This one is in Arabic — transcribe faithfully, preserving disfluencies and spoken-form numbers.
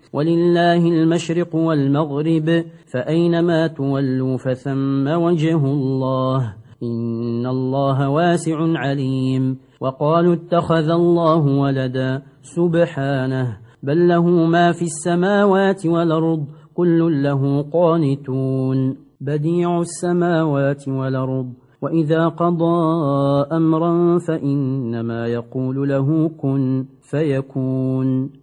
ولله المشرق والمغرب فأينما تولوا فثم وجه الله إن الله واسع عليم. وقالوا اتخذ الله ولدا سبحانه بل له ما في السماوات والأرض كل له قانتون بديع السماوات والأرض وإذا قضى أمرا فإنما يقول له كن فيكون.